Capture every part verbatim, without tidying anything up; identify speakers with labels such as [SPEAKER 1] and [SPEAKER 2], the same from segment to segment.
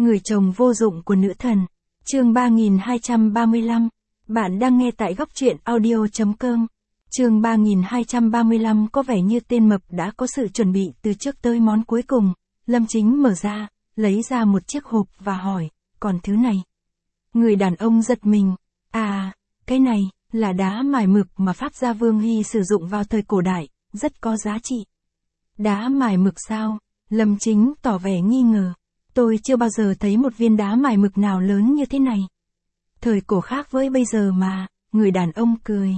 [SPEAKER 1] Người chồng vô dụng của nữ thần. Chương ba nghìn hai trăm ba mươi lăm. Bạn đang nghe tại góc truyện audio chấm com. Chương ba nghìn hai trăm ba mươi lăm có vẻ như tên mập đã có sự chuẩn bị từ trước tới món cuối cùng. Lâm Chính mở ra, lấy ra một chiếc hộp và hỏi, còn thứ này? Người đàn ông giật mình. À, cái này, là đá mài mực mà Pháp gia Vương Hy sử dụng vào thời cổ đại, rất có giá trị. Đá mài mực sao? Lâm Chính tỏ vẻ nghi ngờ. Tôi chưa bao giờ thấy một viên đá mài mực nào lớn như thế này. Thời cổ khác với bây giờ mà, người đàn ông cười.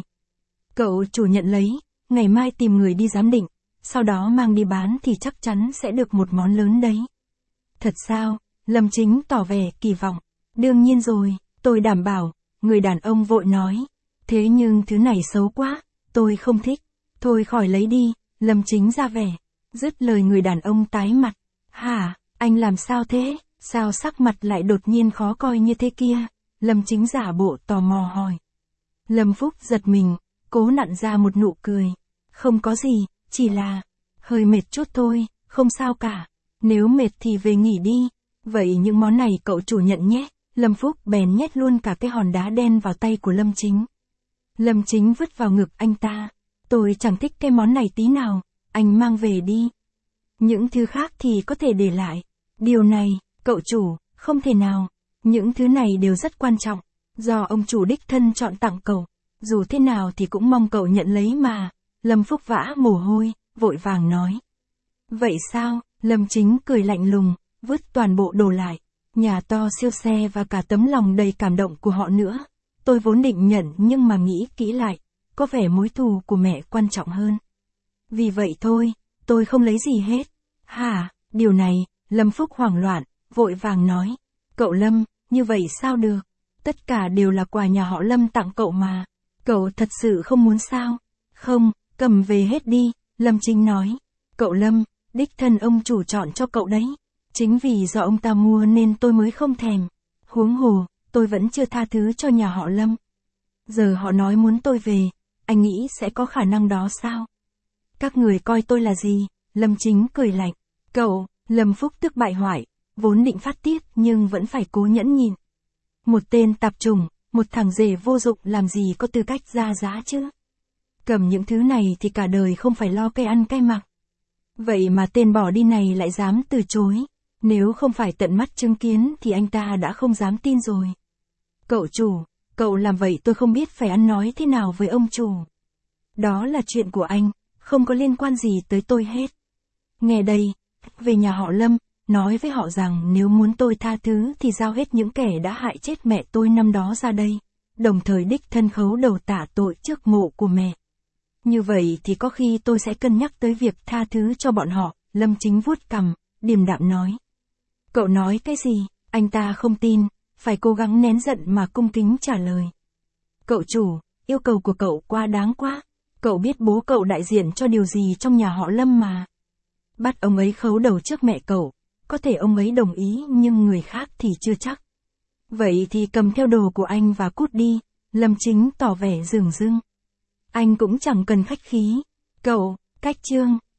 [SPEAKER 1] Cậu chủ nhận lấy, ngày mai tìm người đi giám định, sau đó mang đi bán thì chắc chắn sẽ được một món lớn đấy. Thật sao? Lâm Chính tỏ vẻ kỳ vọng. Đương nhiên rồi, tôi đảm bảo, người đàn ông vội nói. Thế nhưng thứ này xấu quá, tôi không thích. Thôi khỏi lấy đi, Lâm Chính ra vẻ. Dứt lời người đàn ông tái mặt. Hả, anh làm sao thế? Sao sắc mặt lại đột nhiên khó coi như thế kia? Lâm Chính giả bộ tò mò hỏi. Lâm Phúc giật mình, cố nặn ra một nụ cười. Không có gì, chỉ là hơi mệt chút thôi, không sao cả. Nếu mệt thì về nghỉ đi. Vậy những món này cậu chủ nhận nhé. Lâm Phúc bèn nhét luôn cả cái hòn đá đen vào tay của Lâm Chính. Lâm Chính vứt vào ngực anh ta. Tôi chẳng thích cái món này tí nào, anh mang về đi. Những thứ khác thì có thể để lại. Điều này, cậu chủ, không thể nào. Những thứ này đều rất quan trọng, do ông chủ đích thân chọn tặng cậu. Dù thế nào thì cũng mong cậu nhận lấy mà. Lâm Phúc vã mồ hôi, vội vàng nói. Vậy sao? Lâm Chính cười lạnh lùng, vứt toàn bộ đồ lại. Nhà to siêu xe và cả tấm lòng đầy cảm động của họ nữa. Tôi vốn định nhận nhưng mà nghĩ kỹ lại, có vẻ mối thù của mẹ quan trọng hơn. Vì vậy thôi, tôi không lấy gì hết. Hả, điều này, Lâm Phúc hoảng loạn, vội vàng nói. Cậu Lâm, như vậy sao được? Tất cả đều là quà nhà họ Lâm tặng cậu mà. Cậu thật sự không muốn sao? Không, cầm về hết đi, Lâm Chính nói. Cậu Lâm, đích thân ông chủ chọn cho cậu đấy. Chính vì do ông ta mua nên tôi mới không thèm. Huống hồ, tôi vẫn chưa tha thứ cho nhà họ Lâm. Giờ họ nói muốn tôi về, anh nghĩ sẽ có khả năng đó sao? Các người coi tôi là gì? Lâm Chính cười lạnh. Cậu, Lâm Phúc tức bại hoại, vốn định phát tiết nhưng vẫn phải cố nhẫn nhịn. Một tên tạp chủng, một thằng rể vô dụng làm gì có tư cách ra giá chứ? Cầm những thứ này thì cả đời không phải lo cái ăn cái mặc. Vậy mà tên bỏ đi này lại dám từ chối. Nếu không phải tận mắt chứng kiến thì anh ta đã không dám tin rồi. Cậu chủ, cậu làm vậy tôi không biết phải ăn nói thế nào với ông chủ. Đó là chuyện của anh, không có liên quan gì tới tôi hết. Nghe đây, về nhà họ Lâm, nói với họ rằng nếu muốn tôi tha thứ thì giao hết những kẻ đã hại chết mẹ tôi năm đó ra đây, đồng thời đích thân khấu đầu tạ tội trước mộ của mẹ. Như vậy thì có khi tôi sẽ cân nhắc tới việc tha thứ cho bọn họ. Lâm Chính vuốt cằm, điềm đạm nói. Cậu nói cái gì? Anh ta không tin, phải cố gắng nén giận mà cung kính trả lời. Cậu chủ, yêu cầu của cậu quá đáng quá. Cậu biết bố cậu đại diện cho điều gì trong nhà họ Lâm mà. Bắt ông ấy khấu đầu trước mẹ cậu, có thể ông ấy đồng ý nhưng người khác thì chưa chắc. Vậy thì cầm theo đồ của anh và cút đi. Lâm Chính tỏ vẻ dửng dưng. Anh cũng chẳng cần khách khí. Cậu, cách chương.